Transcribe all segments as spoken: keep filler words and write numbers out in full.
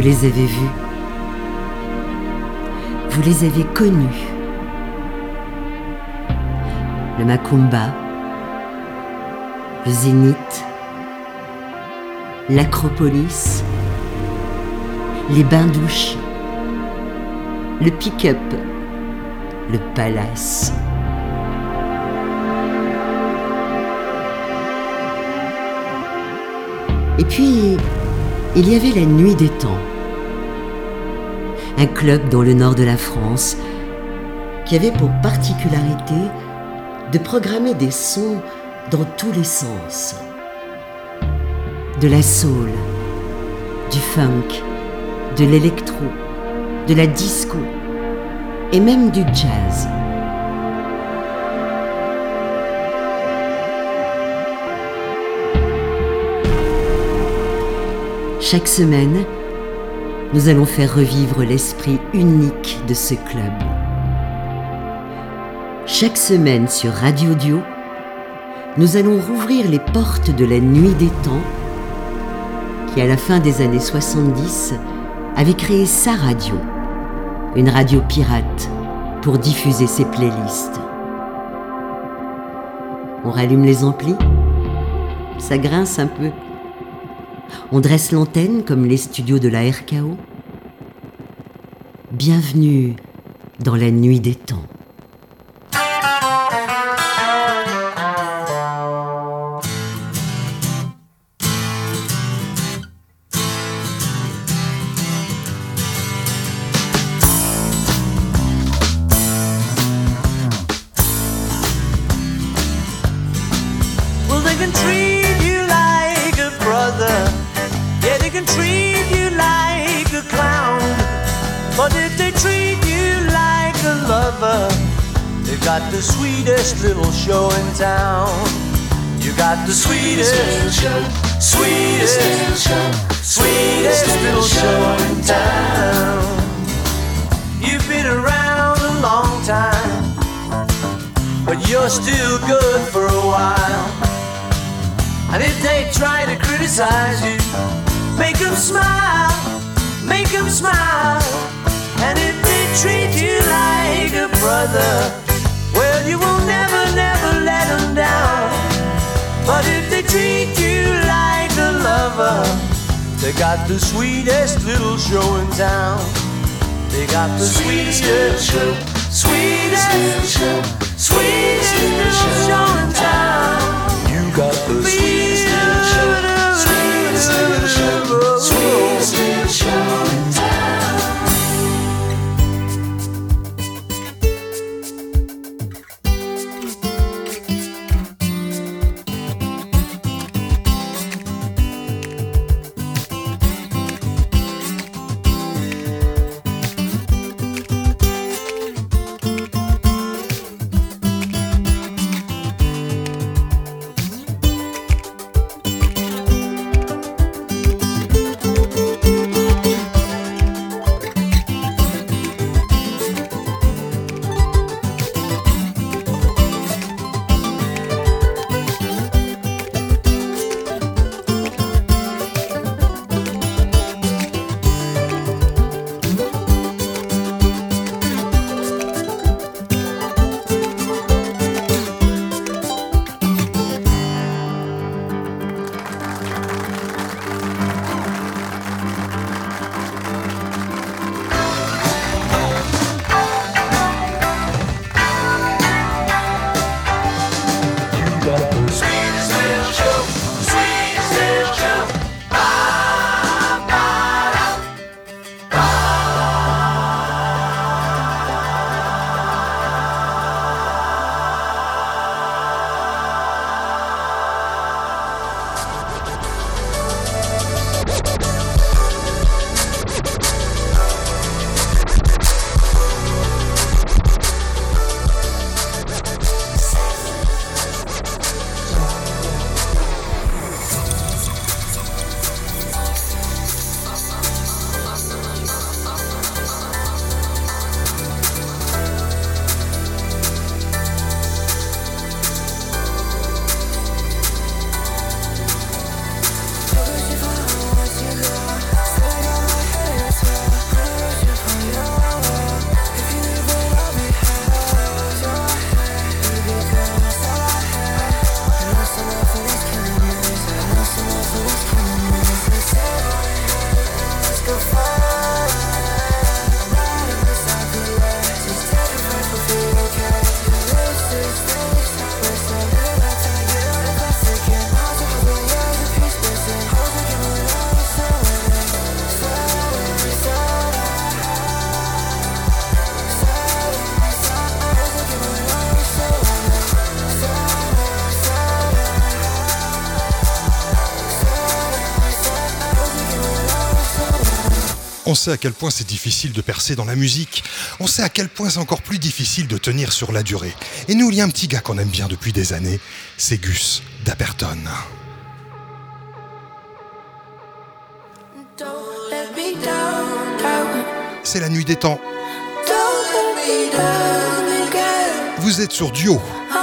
les avez vus, vous les avez connus. Le Macumba, le Zénith, l'Acropolis, les bains-douches, le pick-up, le palace. Et puis, il y avait la Nuit des Temps, un club dans le nord de la France qui avait pour particularité de programmer des sons dans tous les sens. De la soul, du funk, de l'électro, de la disco et même du jazz. Chaque semaine, nous allons faire revivre l'esprit unique de ce club. Chaque semaine sur Radio Dio, nous allons rouvrir les portes de la Nuit des Temps qui, à la fin des années soixante-dix, avait créé sa radio, une radio pirate pour diffuser ses playlists. On rallume les amplis, ça grince un peu. On dresse l'antenne comme les studios de la R K O. Bienvenue dans la Nuit des Temps. Got the sweetest little show in town. You got the sweetest, sweetest, sweetest little show in town. You've been around a long time, but you're still good for a while. And if they try to criticize you, make them smile, make them smile. And if they treat you like a brother, well, you will never, never let them down. But if they treat you like a lover, they got the sweetest little show in town. They got the sweetest, sweetest, sweetest, sweetest little show in town. You got the sweetest little show, sweetest little show, sweetest little show in town. On sait à quel point c'est difficile de percer dans la musique. On sait à quel point c'est encore plus difficile de tenir sur la durée. Et nous, il y a un petit gars qu'on aime bien depuis des années, c'est Gus Dapperton. C'est la nuit des temps. Vous êtes sur Duo.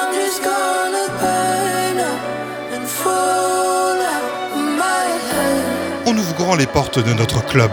On ouvre grand les portes de notre club.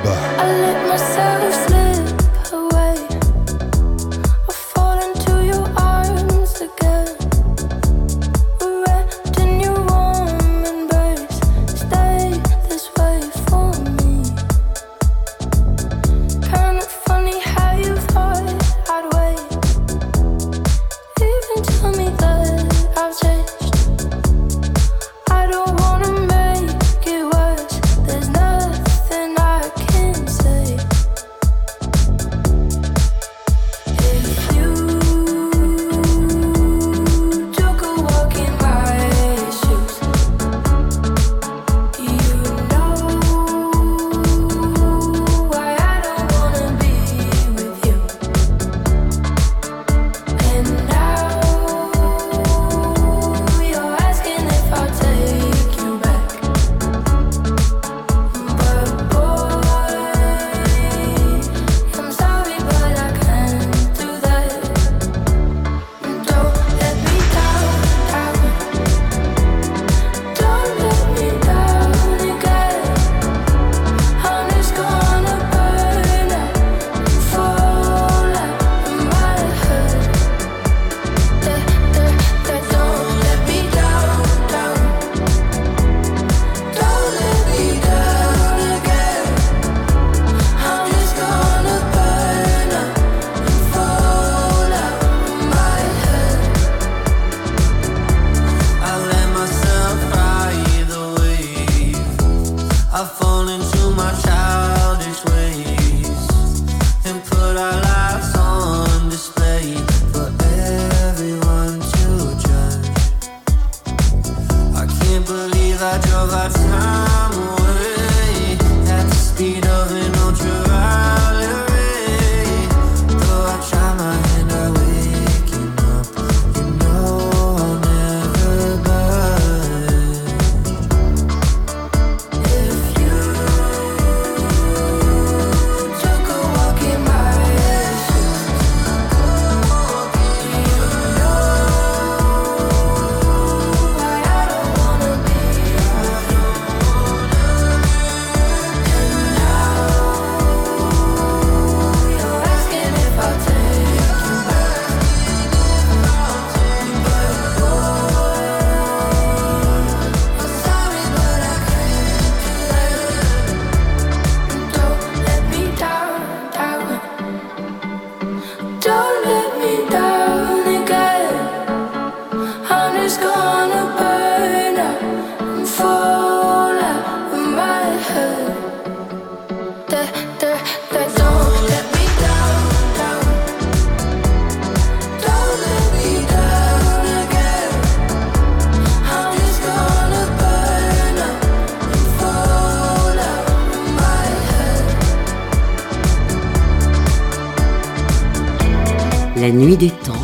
La nuit des temps,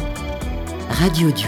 Radio Duo.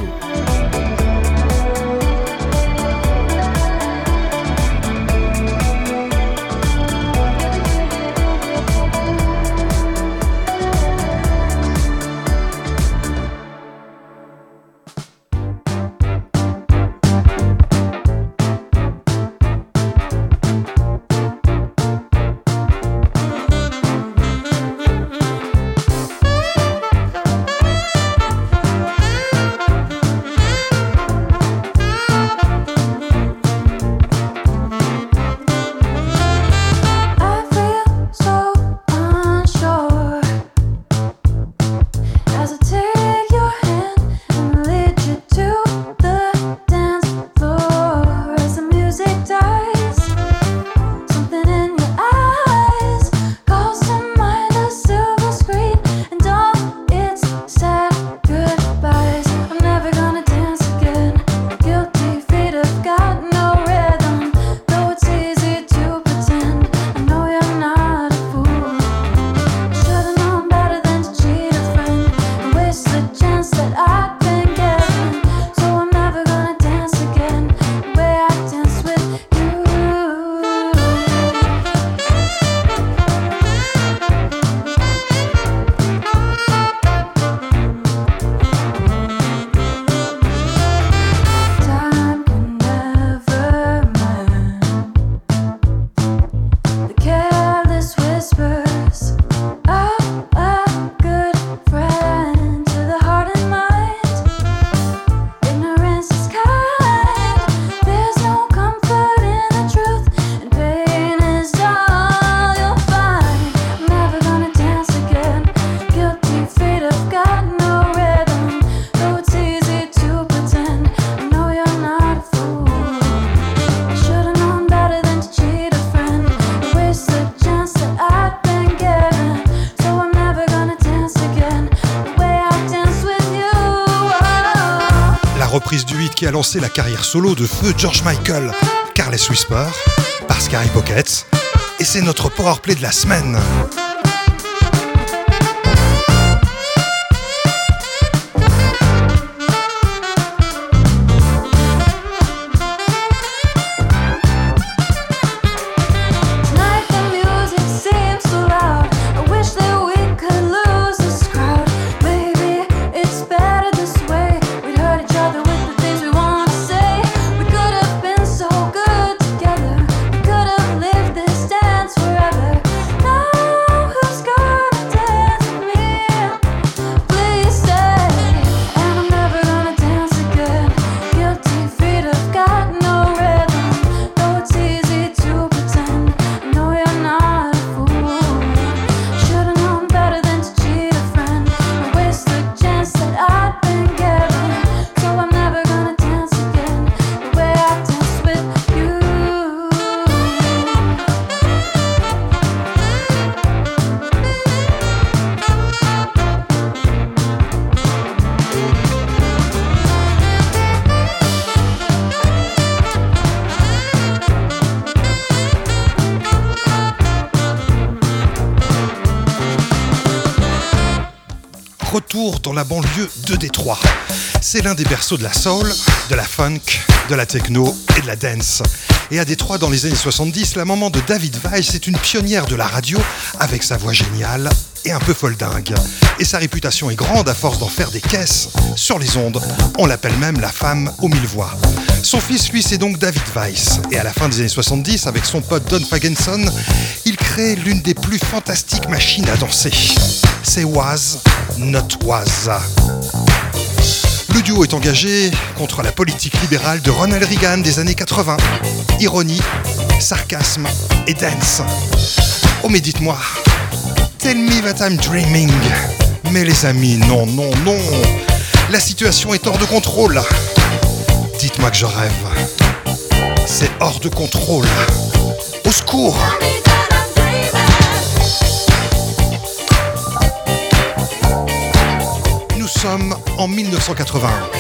reprise du hit qui a lancé la carrière solo de feu George Michael, Careless Whisper, par Scary Pockets, et c'est notre powerplay de la semaine. Retour dans la banlieue de Détroit. C'est l'un des berceaux de la soul, de la funk, de la techno et de la dance. Et à Détroit, dans les années soixante-dix, la maman de David Weiss est une pionnière de la radio avec sa voix géniale et un peu foldingue. Et sa réputation est grande à force d'en faire des caisses sur les ondes. On l'appelle même la femme aux mille voix. Son fils, lui, c'est donc David Weiss. Et à la fin des années soixante-dix, avec son pote Don Fagenson, il crée l'une des plus fantastiques machines à danser. C'est Was Not Was. Le duo est engagé contre la politique libérale de Ronald Reagan des années quatre-vingts. Ironie, sarcasme et dance. Oh mais dites-moi, tell me that I'm dreaming. Mais les amis, non, non, non. La situation est hors de contrôle. Dites-moi que je rêve. C'est hors de contrôle. Au secours! Nous sommes en mille neuf cent quatre-vingt-un.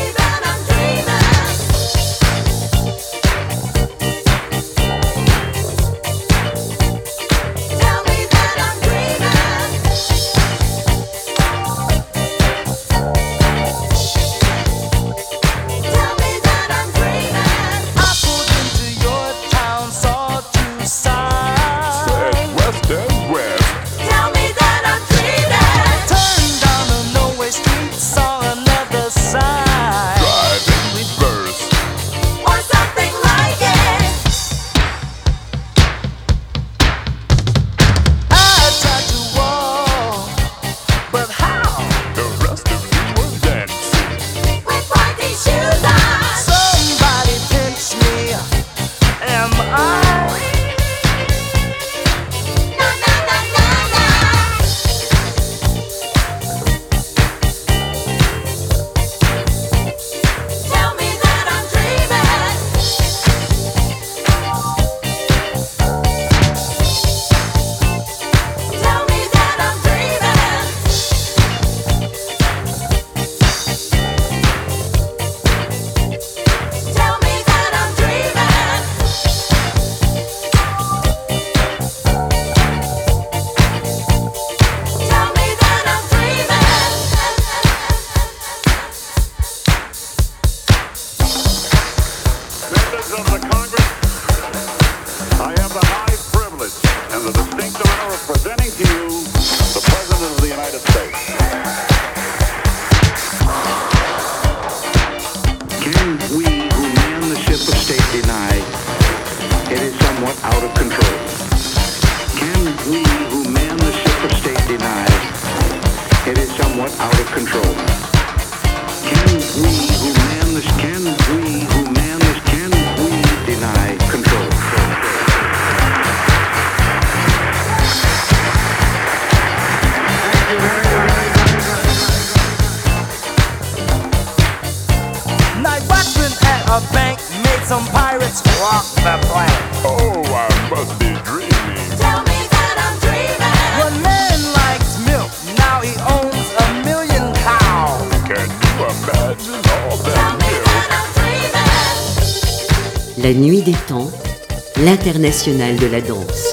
Can you imagine all that milk? La nuit des temps, l'international de la danse.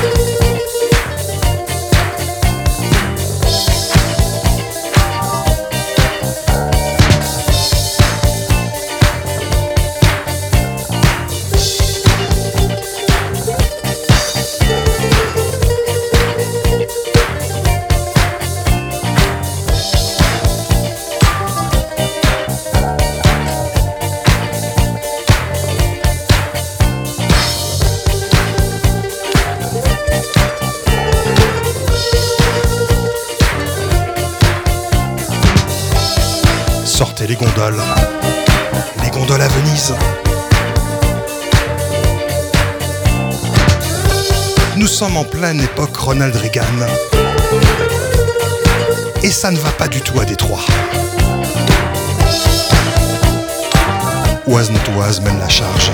Sortez les gondoles, les gondoles à Venise. Nous sommes en pleine époque Ronald Reagan. Et ça ne va pas du tout à Détroit. Oise Notoise mène la charge.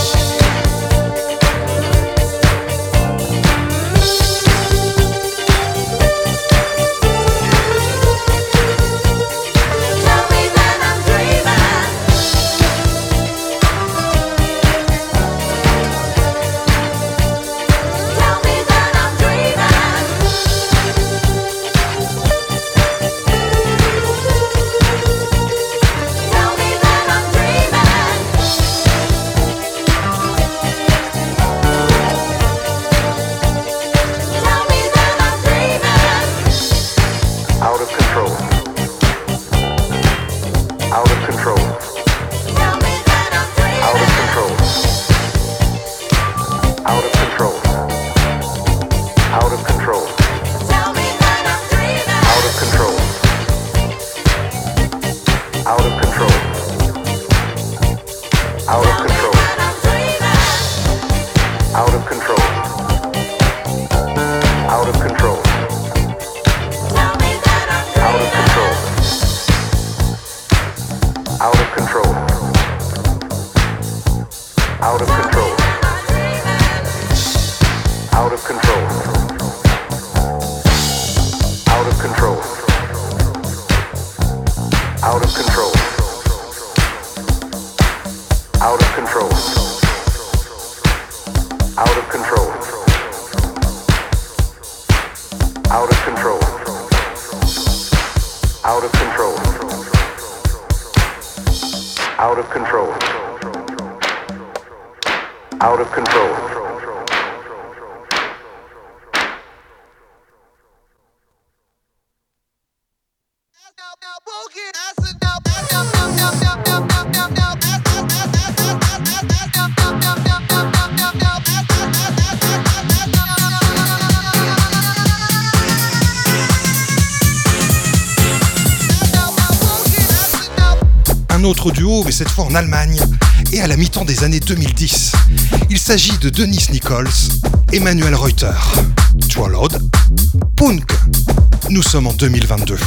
Un autre duo, mais cette fois en Allemagne, et à la mi-temps des années deux mille dix. Il s'agit de Dennis Nichols et Manuel Reuter. Swallowed, Punk. Nous sommes en deux mille vingt-deux.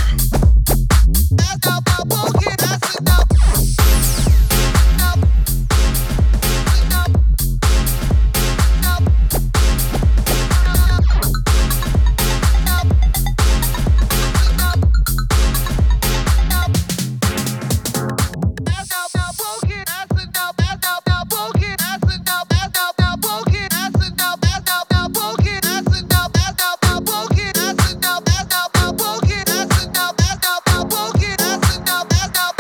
That's enough.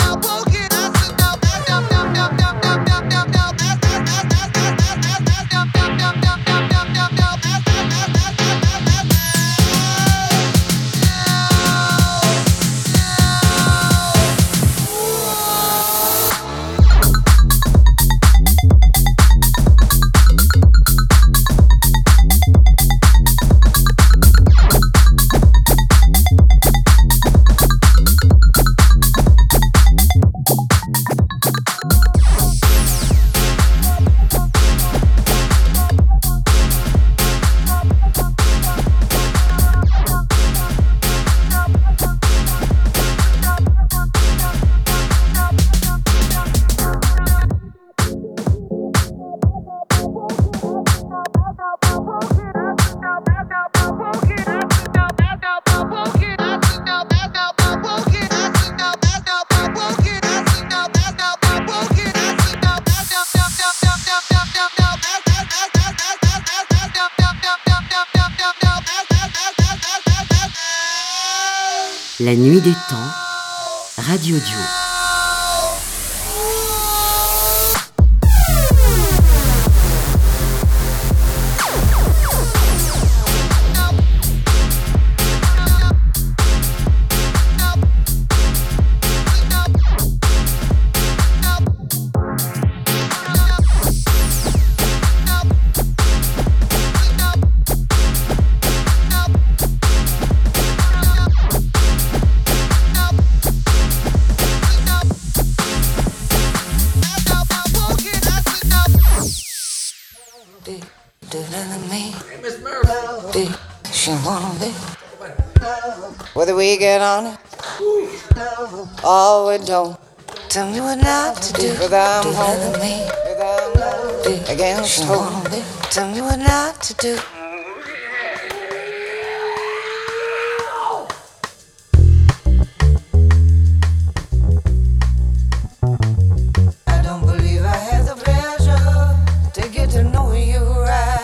La nuit des temps, Radio Duo. Whether we get on it or we don't, tell me what not to do. Whether I'm home, whether I'm against home, tell me what not to do. I don't believe I had the pleasure to get to know you right.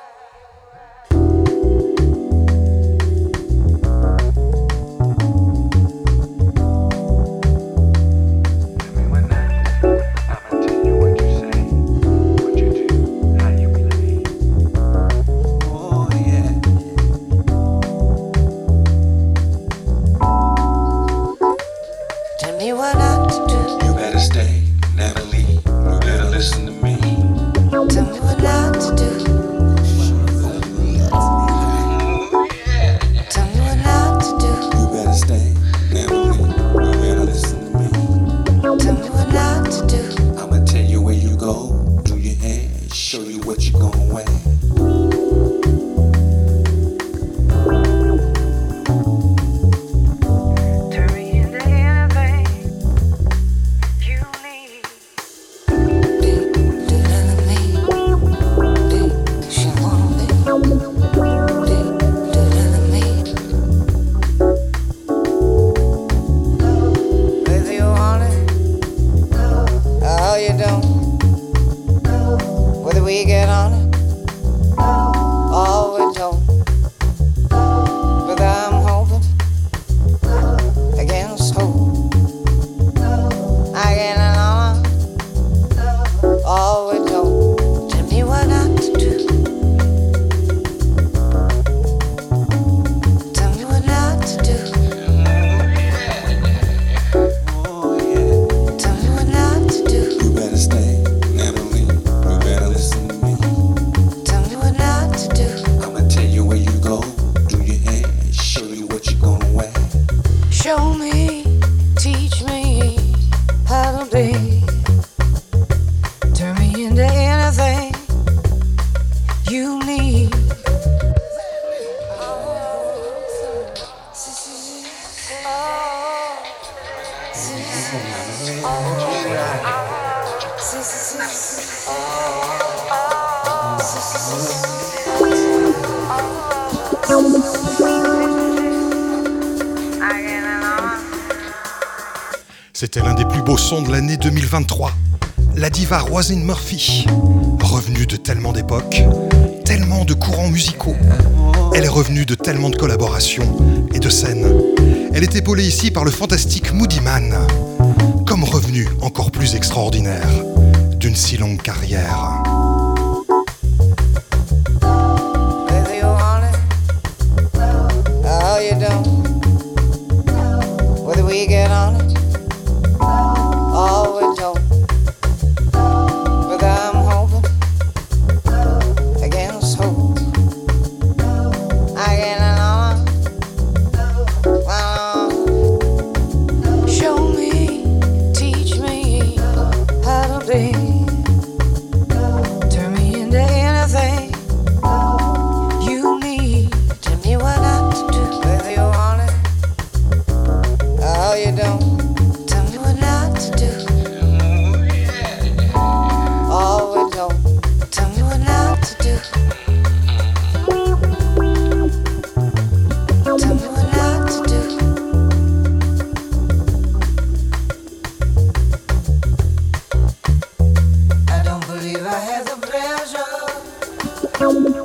C'était l'un des plus beaux sons de l'année deux mille vingt-trois. La diva Roisin Murphy, revenue de tellement d'époques, tellement de courants musicaux. Elle est revenue de tellement de collaborations et de scènes. Elle est épaulée ici par le fantastique Moody Man, comme revenue encore plus extraordinaire d'une si longue carrière.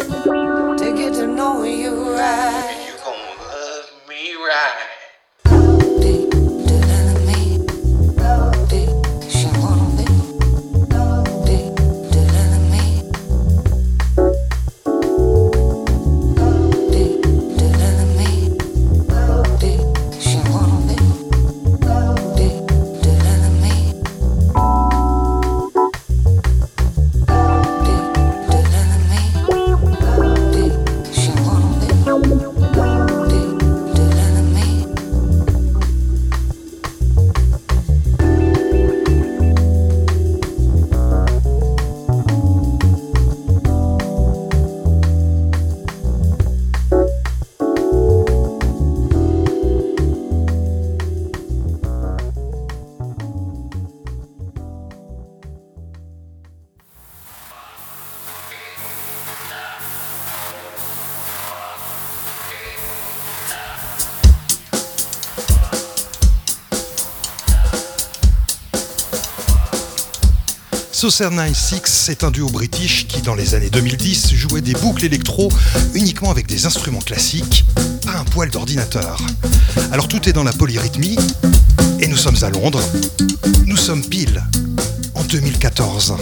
To get to know you right. You gonna love me right. Saucer quatre-vingt-seize, c'est un duo british qui, dans les années deux mille dix, jouait des boucles électro uniquement avec des instruments classiques, pas un poil d'ordinateur. Alors tout est dans la polyrythmie, et nous sommes à Londres. Nous sommes pile en deux mille quatorze.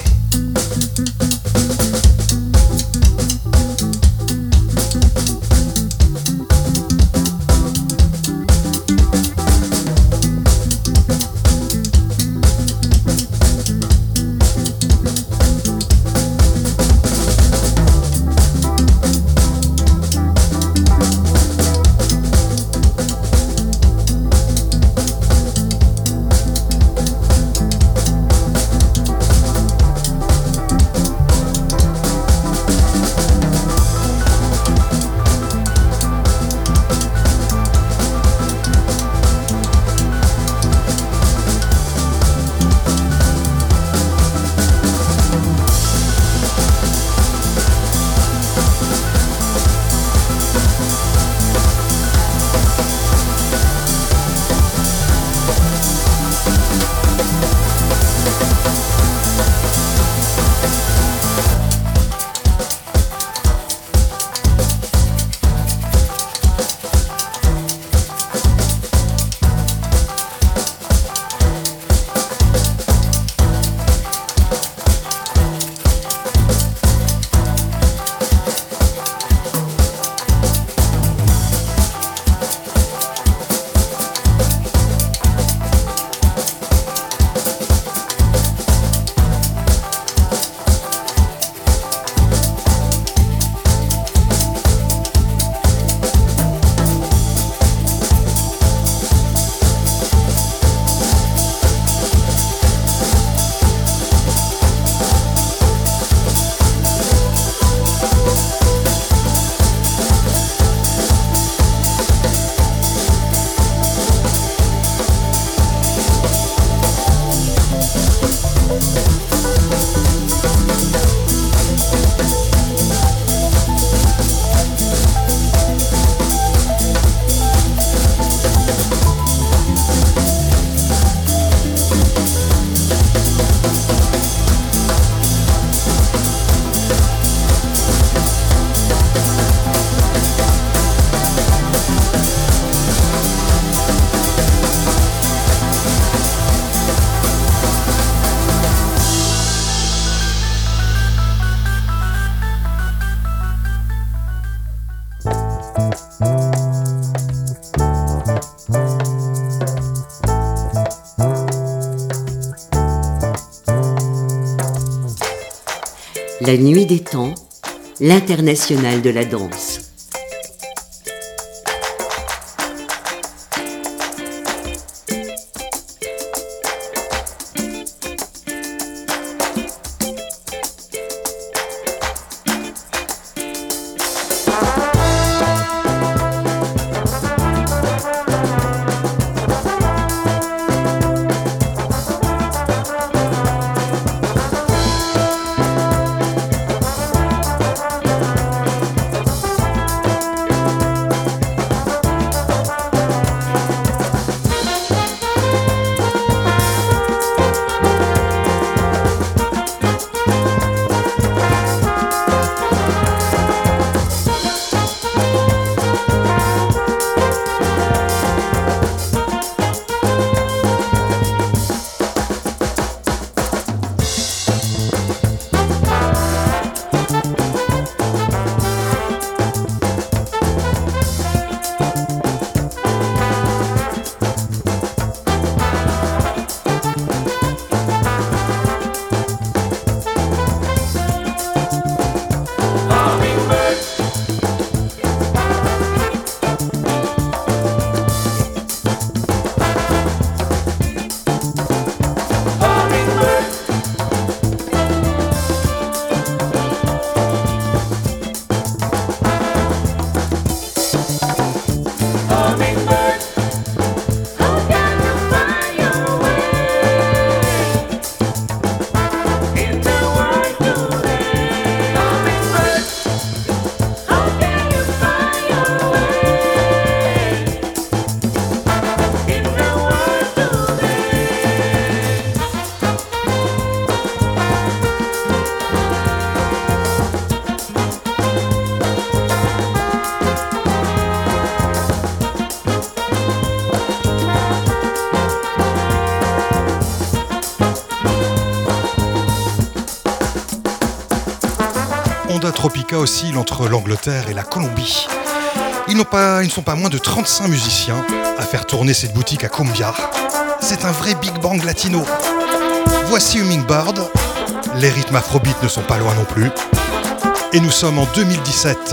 La nuit des temps, l'international de la danse. Onda Tropica oscille entre l'Angleterre et la Colombie. Ils, n'ont pas, ils ne sont pas moins de trente-cinq musiciens à faire tourner cette boutique à Cumbia. C'est un vrai Big Bang latino. Voici Hummingbird. Les rythmes afrobeat ne sont pas loin non plus. Et nous sommes en deux mille dix-sept.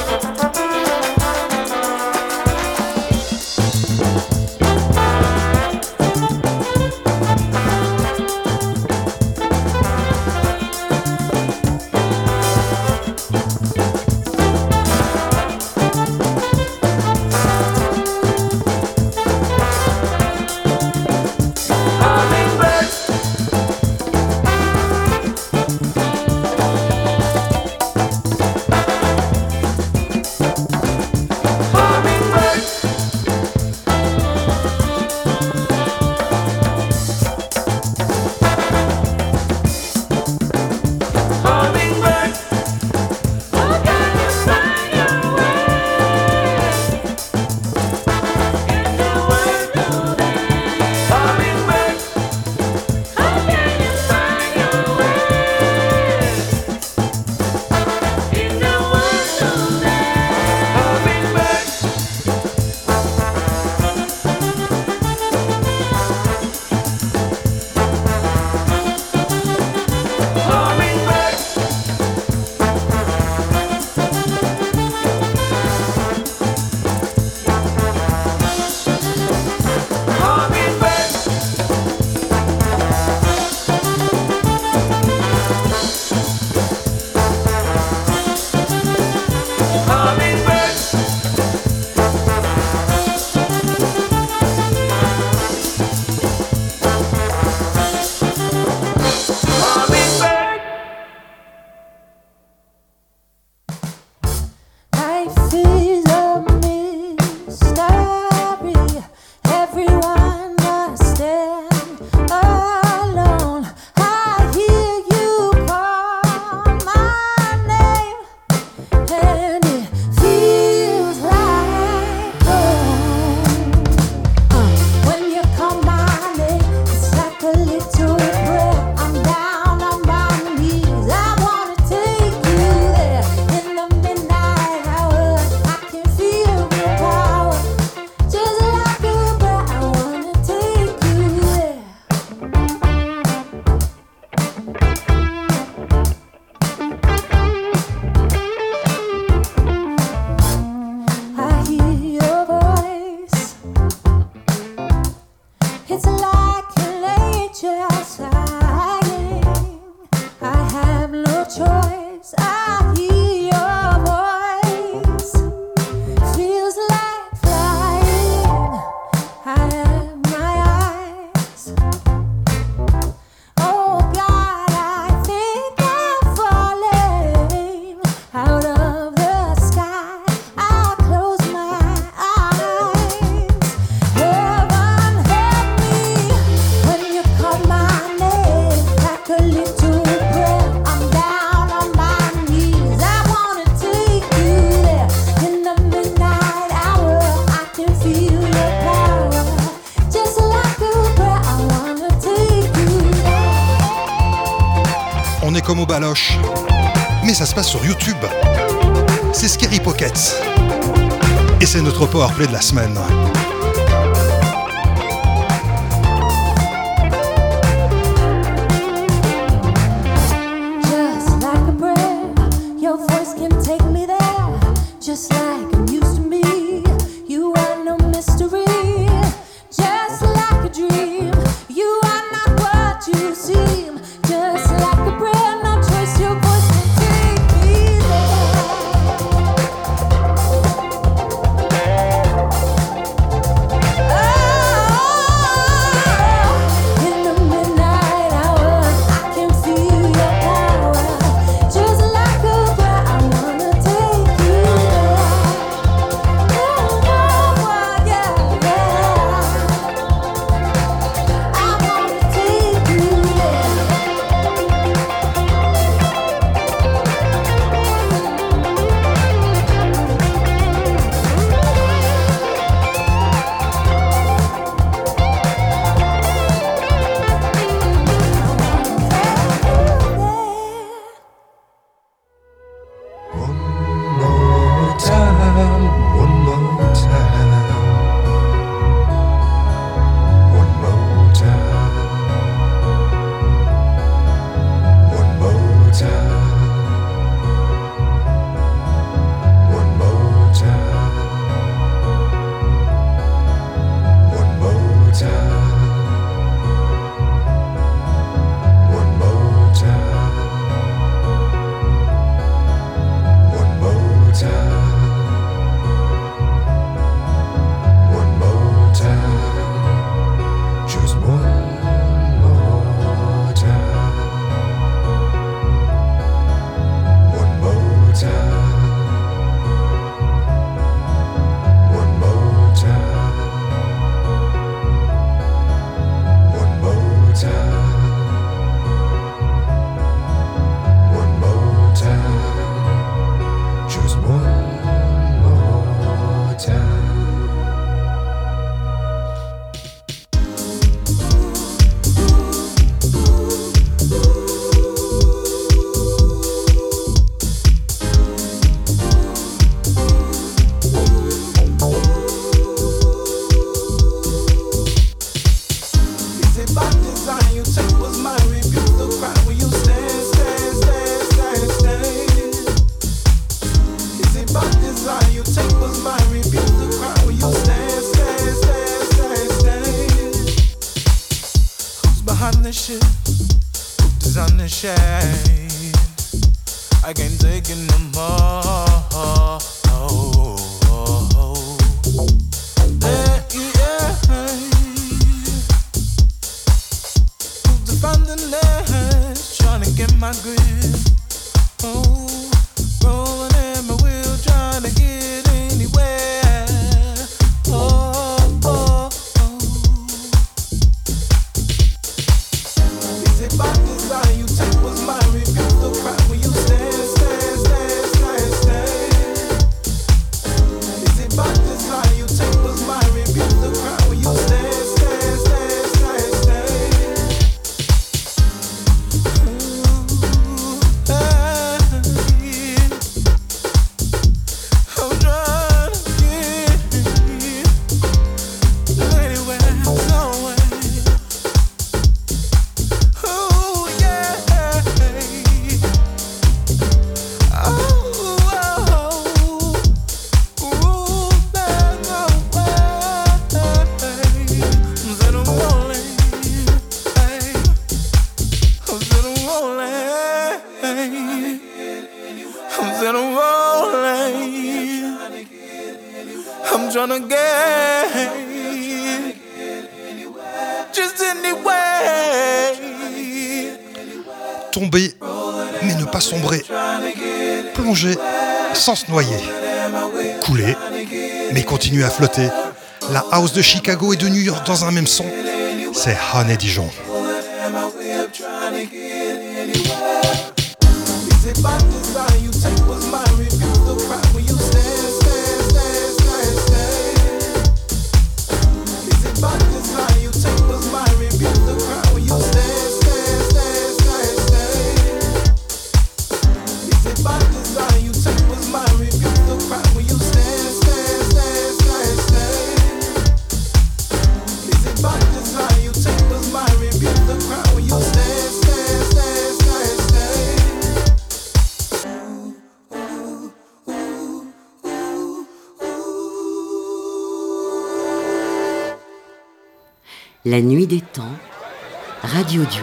Comme au baloche, mais ça se passe sur YouTube. C'est Scary Pockets et c'est notre powerplay de la semaine. Your voice can take me there, just like design you took was my rebuke. The cry when you stand, stand, stand, stand, stand. Is it by design you take was my rebuke? The cry when you stand, stand, stand, stand, stand. Who's behind this shit? Who designed this shade? I can't take it no more. Oh, oh, oh. Hey, yeah. Who's defending this? Trying to get my grip. Oh, rolling in my wheel, trying to get anywhere. Oh, oh, oh. Is it by design you take was my rebuke? The cry when you stand, stand, stand, stand, stand. Is it by design you take was my rebuke? The cry when you stand, stand, stand, stand, stand. Ooh, hey. I'm trying to get anywhere, somewhere. Ooh, yeah. Oh, oh, ooh, there's no way. I'm sitting rolling, hey. I'm sitting rolling, I'm sitting rolling. I'm tryna get just anyway. Tomber, mais ne pas sombrer. Plonger, sans se noyer. Couler, mais continuer à flotter. La house de Chicago et de New York dans un même son, c'est Honey Dijon. Is it by design you take was my rebuke? The cry when you stand, stand, stand, stand, stand. Is it by design you take was my rebuke? The cry when you stand, stand, stand, stand, stand. Is it by design you take was my rebuke? The cry when you stand, stand, stand, stand, stand. Is it by design you take was my rebuke? The cry when you stand, stand, stand, stand, stand. La nuit des temps, Radio Duo.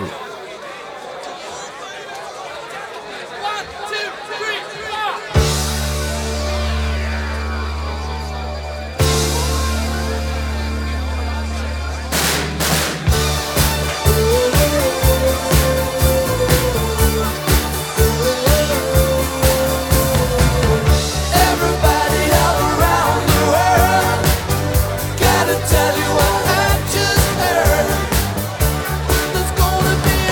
Everybody all around the world, gotta tell you what I just heard. There's gonna be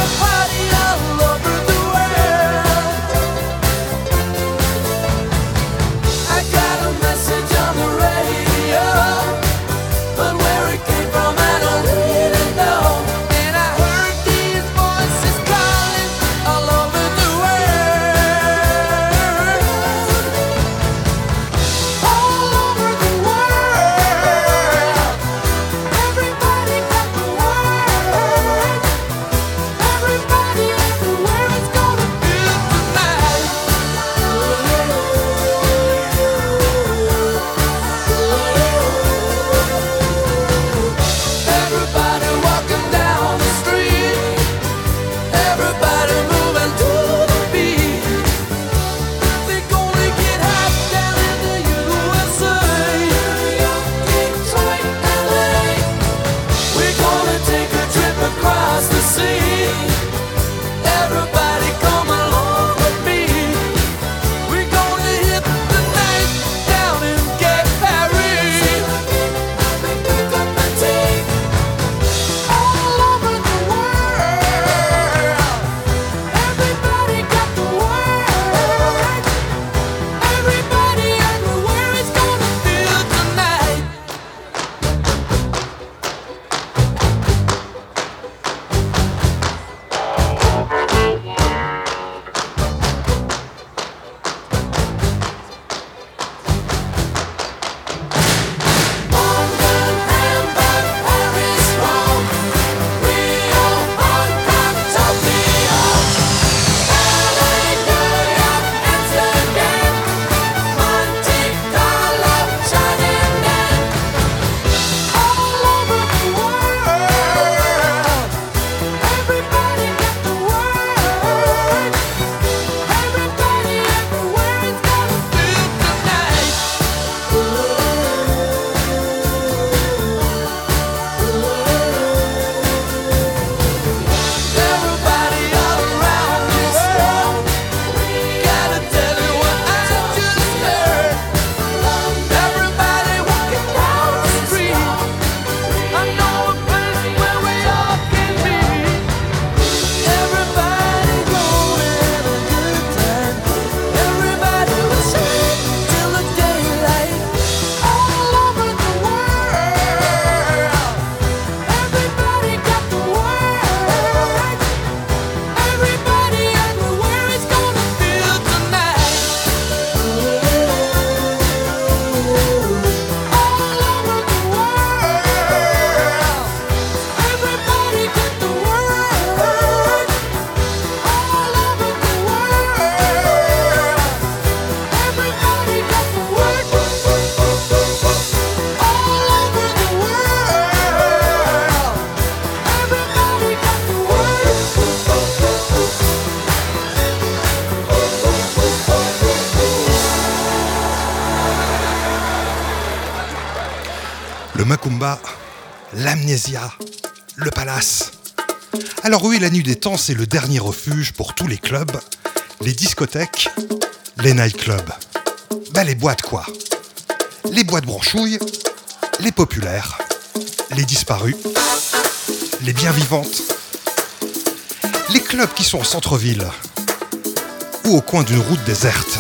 Le Macumba, l'amnésia, le palace. Alors oui, la nuit des temps, c'est le dernier refuge pour tous les clubs, les discothèques, les nightclubs. Ben les boîtes quoi. Les boîtes branchouilles, les populaires, les disparus, les bien vivantes. Les clubs qui sont en centre-ville ou au coin d'une route déserte.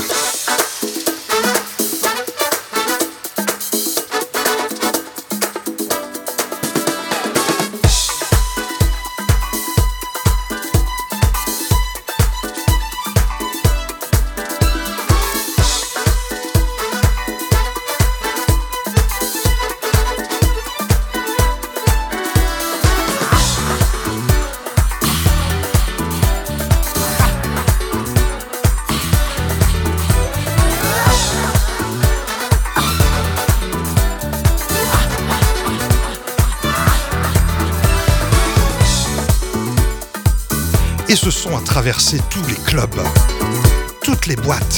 Et ce son a traversé tous les clubs, toutes les boîtes,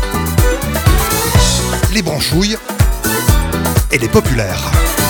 les branchouilles et les populaires.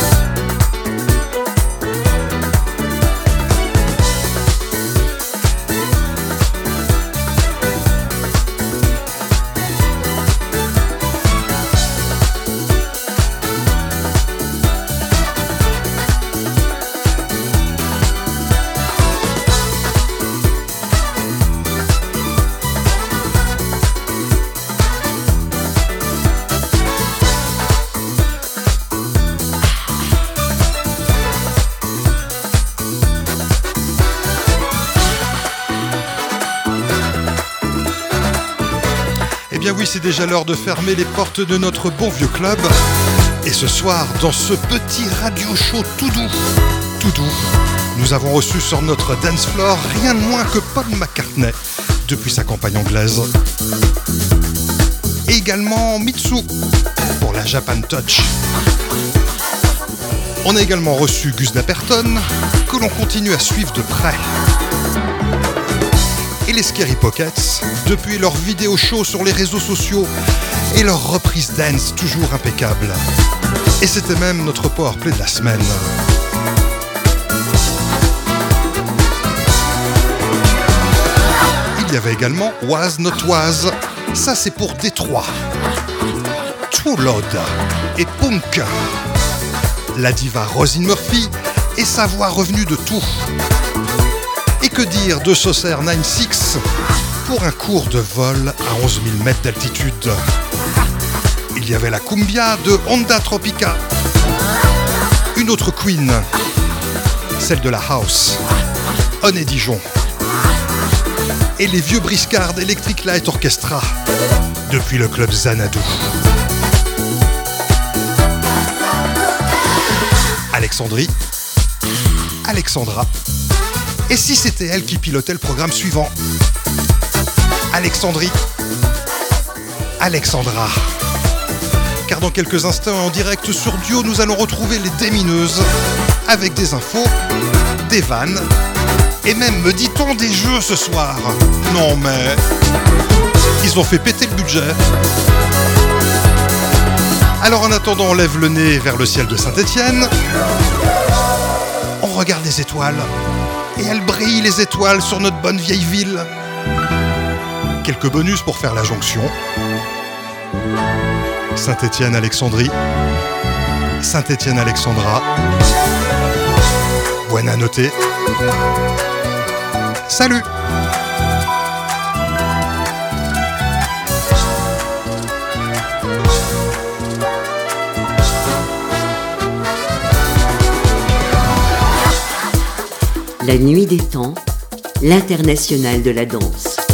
Eh bien oui, c'est déjà l'heure de fermer les portes de notre bon vieux club. Et ce soir, dans ce petit radio show tout doux, tout doux, nous avons reçu sur notre dance floor rien de moins que Paul McCartney depuis sa campagne anglaise. Et également Mitsu pour la Japan Touch. On a également reçu Gus Dapperton, que l'on continue à suivre de près. Et les Scary Pockets, depuis leurs vidéos shows sur les réseaux sociaux et leur reprise dance toujours impeccable. Et c'était même notre powerplay de la semaine. Il y avait également Was Not Was, ça c'est pour Détroit. True Loud et Punk. La diva Roisin Murphy et sa voix revenue de tout. Et que dire de Saucer quatre-vingt-seize pour un cours de vol à onze mille mètres d'altitude. Il y avait la cumbia de Honda Tropica. Une autre queen, celle de la house, Honey Dijon. Et les vieux briscards Electric Light Orchestra, depuis le club Xanadu. Alexandrie, Alexandra. Et si c'était elle qui pilotait le programme suivant? Alexandrie, Alexandra. Car dans quelques instants en direct sur Duo, nous allons retrouver les démineuses avec des infos, des vannes Et même, me dit-on, des jeux ce soir. Non mais... Ils ont fait péter le budget. Alors en attendant, on lève le nez vers le ciel de Saint-Étienne. On regarde les étoiles. Et elles brillent, les étoiles, sur notre bonne vieille ville. Quelques bonus pour faire la jonction. Saint-Étienne-Alexandrie. Saint-Étienne-Alexandra. Buena notte. Salut! La nuit des temps, l'internationale de la danse.